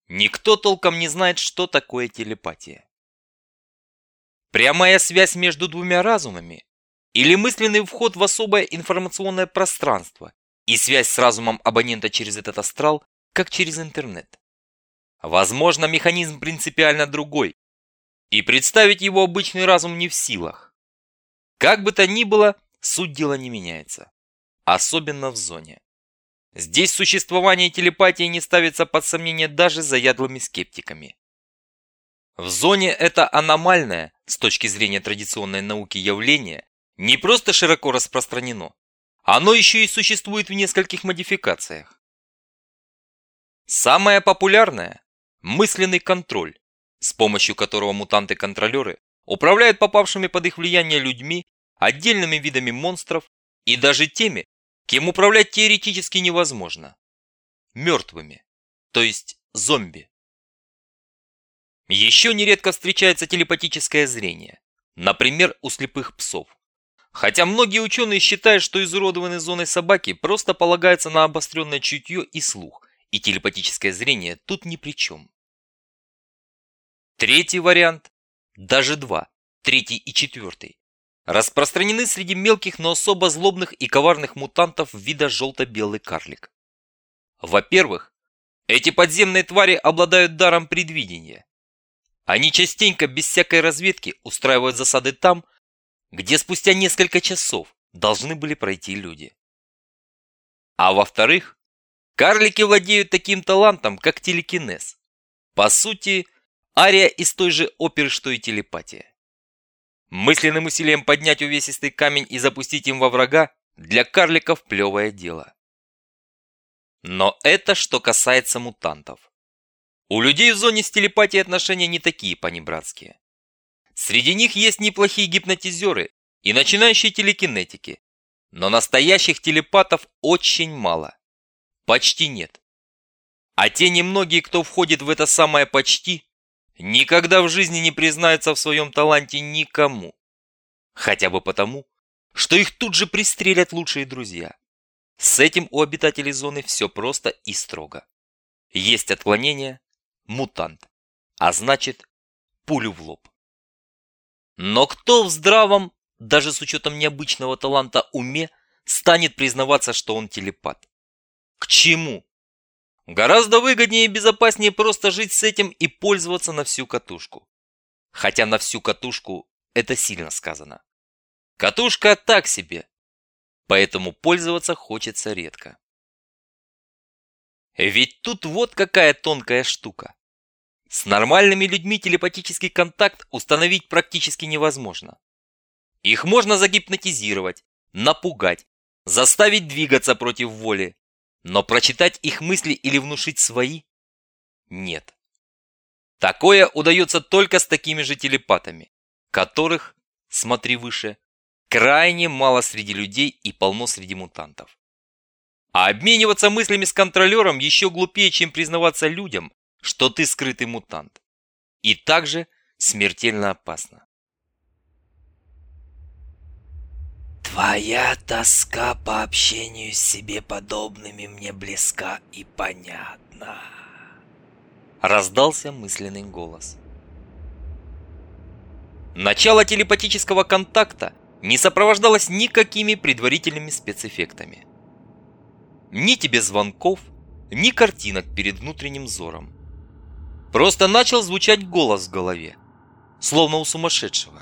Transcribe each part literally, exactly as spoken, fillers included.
Никто толком не знает, что такое телепатия. Прямая связь между двумя разумами или мысленный вход в особое информационное пространство и связь с разумом абонента через этот астрал, как через интернет. Возможно, механизм принципиально другой, и представить его обычный разум не в силах. Как бы то ни было, суть дела не меняется, особенно в зоне. Здесь существование телепатии не ставится под сомнение даже заядлыми скептиками. В зоне это аномальное, с точки зрения традиционной науки, явление не просто широко распространено, оно еще и существует в нескольких модификациях. Самое популярное – мысленный контроль, с помощью которого мутанты-контролеры управляют попавшими под их влияние людьми, отдельными видами монстров и даже теми, кем управлять теоретически невозможно – мертвыми, то есть зомби. Еще нередко встречается телепатическое зрение, например, у слепых псов. Хотя многие ученые считают, что изуродованные зоной собаки просто полагаются на обостренное чутье и слух, и телепатическое зрение тут ни при чем. Третий вариант, даже два, третий и четвертый, распространены среди мелких, но особо злобных и коварных мутантов вида желто-белый карлик. Во-первых, эти подземные твари обладают даром предвидения. Они частенько без всякой разведки устраивают засады там, где спустя несколько часов должны были пройти люди. А во-вторых, карлики владеют таким талантом, как телекинез. По сути, ария из той же оперы, что и телепатия. Мысленным усилием поднять увесистый камень и запустить им во врага для карликов плевое дело. Но это что касается мутантов. У людей в зоне с телепатией отношения не такие понебратские. Среди них есть неплохие гипнотизеры и начинающие телекинетики, но настоящих телепатов очень мало. Почти нет. А те немногие, кто входит в это самое «почти», никогда в жизни не признаются в своем таланте никому. Хотя бы потому, что их тут же пристрелят лучшие друзья. С этим у обитателей зоны все просто и строго. Есть отклонение – мутант, а значит, пулю в лоб. Но кто в здравом, даже с учетом необычного таланта, уме, станет признаваться, что он телепат? К чему? Гораздо выгоднее и безопаснее просто жить с этим и пользоваться на всю катушку. Хотя на всю катушку это сильно сказано. Катушка так себе, поэтому пользоваться хочется редко. Ведь тут вот какая тонкая штука. С нормальными людьми телепатический контакт установить практически невозможно. Их можно загипнотизировать, напугать, заставить двигаться против воли, но прочитать их мысли или внушить свои – нет. Такое удается только с такими же телепатами, которых, смотри выше, крайне мало среди людей и полно среди мутантов. А обмениваться мыслями с контролером еще глупее, чем признаваться людям, что ты скрытый мутант. И также смертельно опасно. Твоя тоска по общению с себе подобными мне близка и понятна. Раздался мысленный голос. Начало телепатического контакта не сопровождалось никакими предварительными спецэффектами. Ни тебе звонков, ни картинок перед внутренним взором. Просто начал звучать голос в голове, словно у сумасшедшего.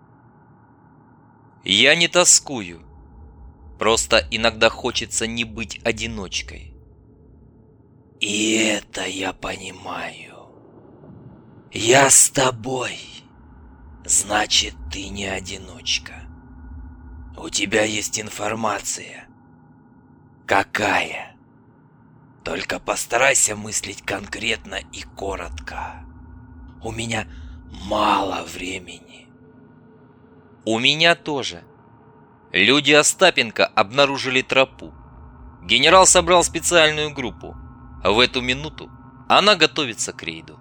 Я не тоскую, просто иногда хочется не быть одиночкой. И это я понимаю. Я с тобой. Значит, ты не одиночка. У тебя есть информация. Какая? Только постарайся мыслить конкретно и коротко. У меня мало времени. У меня тоже. Люди Остапенко обнаружили тропу. Генерал собрал специальную группу. В эту минуту она готовится к рейду.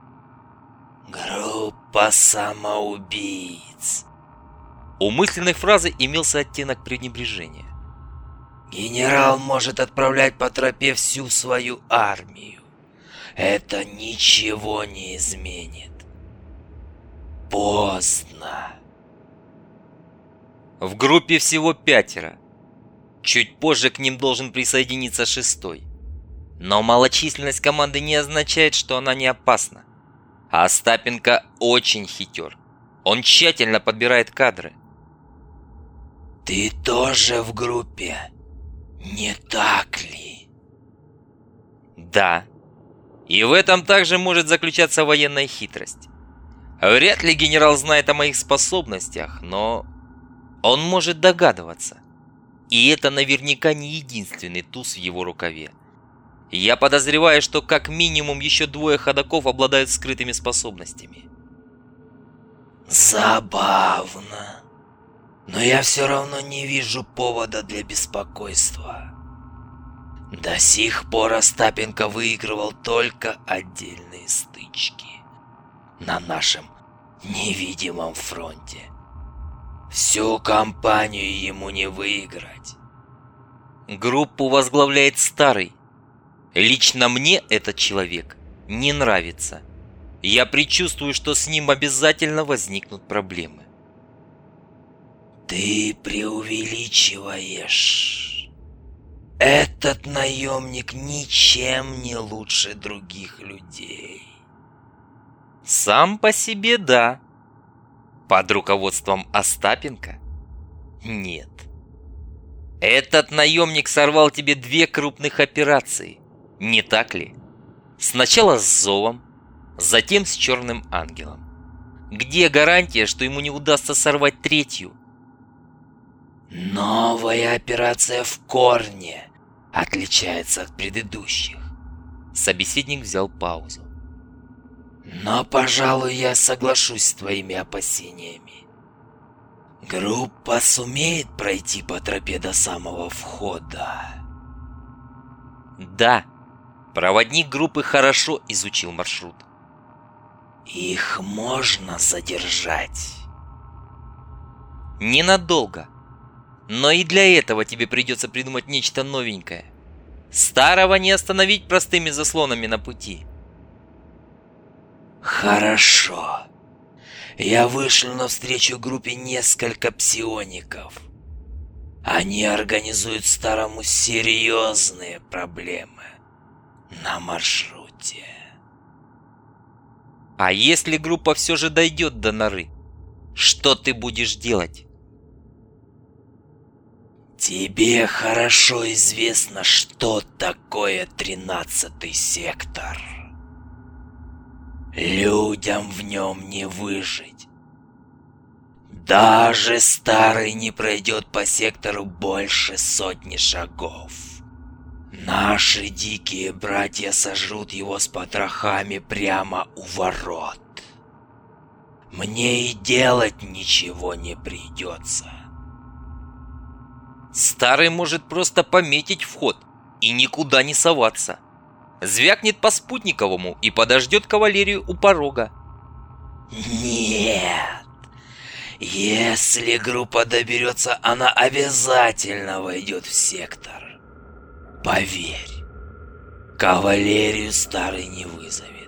Группа самоубийц. У мысленной фразы имелся оттенок пренебрежения. Генерал может отправлять по тропе всю свою армию. это ничего не изменит. Поздно. В группе всего пятеро. Чуть позже к ним должен присоединиться шестой. Но малочисленность команды не означает, что она не опасна. А Остапенко очень хитер. Он тщательно подбирает кадры. Ты тоже в группе, не так ли? Да. И в этом также может заключаться военная хитрость. Вряд ли генерал знает о моих способностях, но он может догадываться. И это наверняка не единственный туз в его рукаве. Я подозреваю, что как минимум еще двое ходоков обладают скрытыми способностями. Забавно. Но я все равно не вижу повода для беспокойства. До сих пор Остапенко выигрывал только отдельные стычки на нашем невидимом фронте. Всю кампанию ему не выиграть. Группу возглавляет Старый. Лично мне этот человек не нравится. Я предчувствую, что с ним обязательно возникнут проблемы. Ты преувеличиваешь. Этот наемник ничем не лучше других людей. Сам по себе да. Под руководством Остапенко? Нет. Этот наемник сорвал тебе две крупных операции, не так ли? Сначала с Зовом, затем с Черным Ангелом. Где гарантия, что ему не удастся сорвать третью? Новая операция в корне отличается от предыдущих. Собеседник взял паузу. Но, пожалуй, я соглашусь с твоими опасениями. Группа сумеет пройти по тропе до самого входа? Да, проводник группы хорошо изучил маршрут. Их можно задержать? Ненадолго. Но и для этого тебе придется придумать нечто новенькое. Старого не остановить простыми заслонами на пути. Хорошо. Я вышлю навстречу группе несколько псиоников. Они организуют Старому серьезные проблемы на маршруте. А если группа все же дойдет до норы, что ты будешь делать? Тебе хорошо известно, что такое тринадцатый сектор. Людям в нем не выжить. Даже Старый не пройдет по сектору больше сотни шагов. Наши дикие братья сожрут его с потрохами прямо у ворот. Мне и делать ничего не придется. Старый может просто пометить вход и никуда не соваться. Звякнет по спутниковому и подождет кавалерию у порога. Нет. Если группа доберется, она обязательно войдет в сектор. Поверь, кавалерию Старый не вызовет.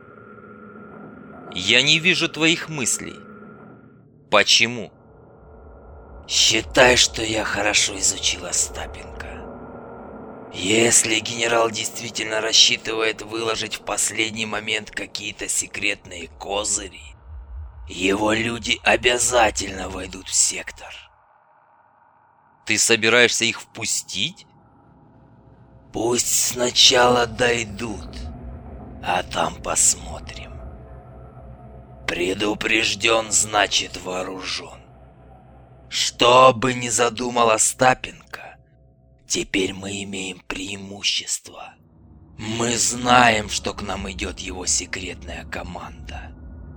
Я не вижу твоих мыслей. Почему? Считай, что я хорошо изучил Остапенко. Если генерал действительно рассчитывает выложить в последний момент какие-то секретные козыри, его люди обязательно войдут в сектор. Ты собираешься их впустить? Пусть сначала дойдут, а там посмотрим. Предупрежден, значит вооружен. Что бы ни задумал Остапенко, теперь мы имеем преимущество. Мы знаем, что к нам идет его секретная команда.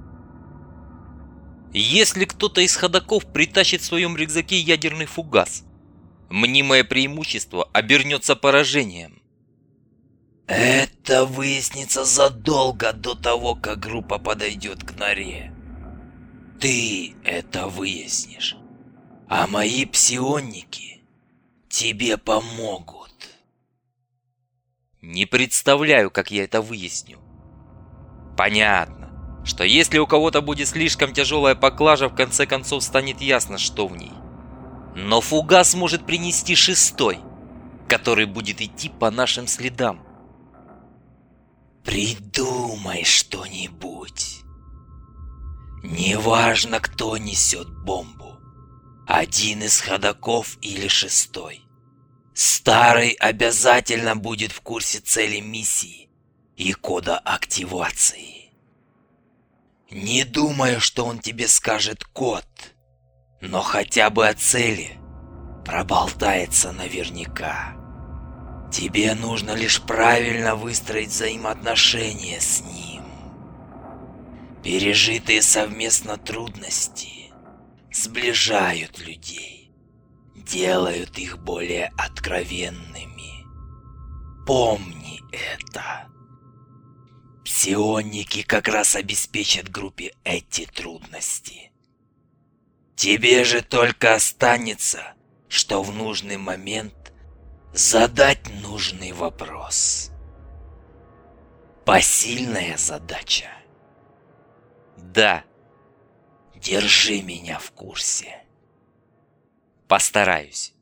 Если кто-то из ходоков притащит в своем рюкзаке ядерный фугас, мнимое преимущество обернется поражением. Это выяснится задолго до того, как группа подойдет к норе. Ты это выяснишь, а мои псионники тебе помогут. Не представляю, как я это выясню. Понятно, что если у кого-то будет слишком тяжелая поклажа, в конце концов станет ясно, что в ней. Но фугас может принести шестой, который будет идти по нашим следам. Придумай что-нибудь. Неважно, кто несет бомбу. Один из ходоков или шестой. Старый обязательно будет в курсе цели миссии и кода активации. Не думаю, что он тебе скажет код, но хотя бы о цели проболтается наверняка. Тебе нужно лишь правильно выстроить взаимоотношения с ним. Пережитые совместно трудности сближают людей, делают их более откровенными. Помни это. Псионики как раз обеспечат группе эти трудности. Тебе же только останется, что в нужный момент задать нужный вопрос. Посильная задача. Да. Держи меня в курсе. Постараюсь.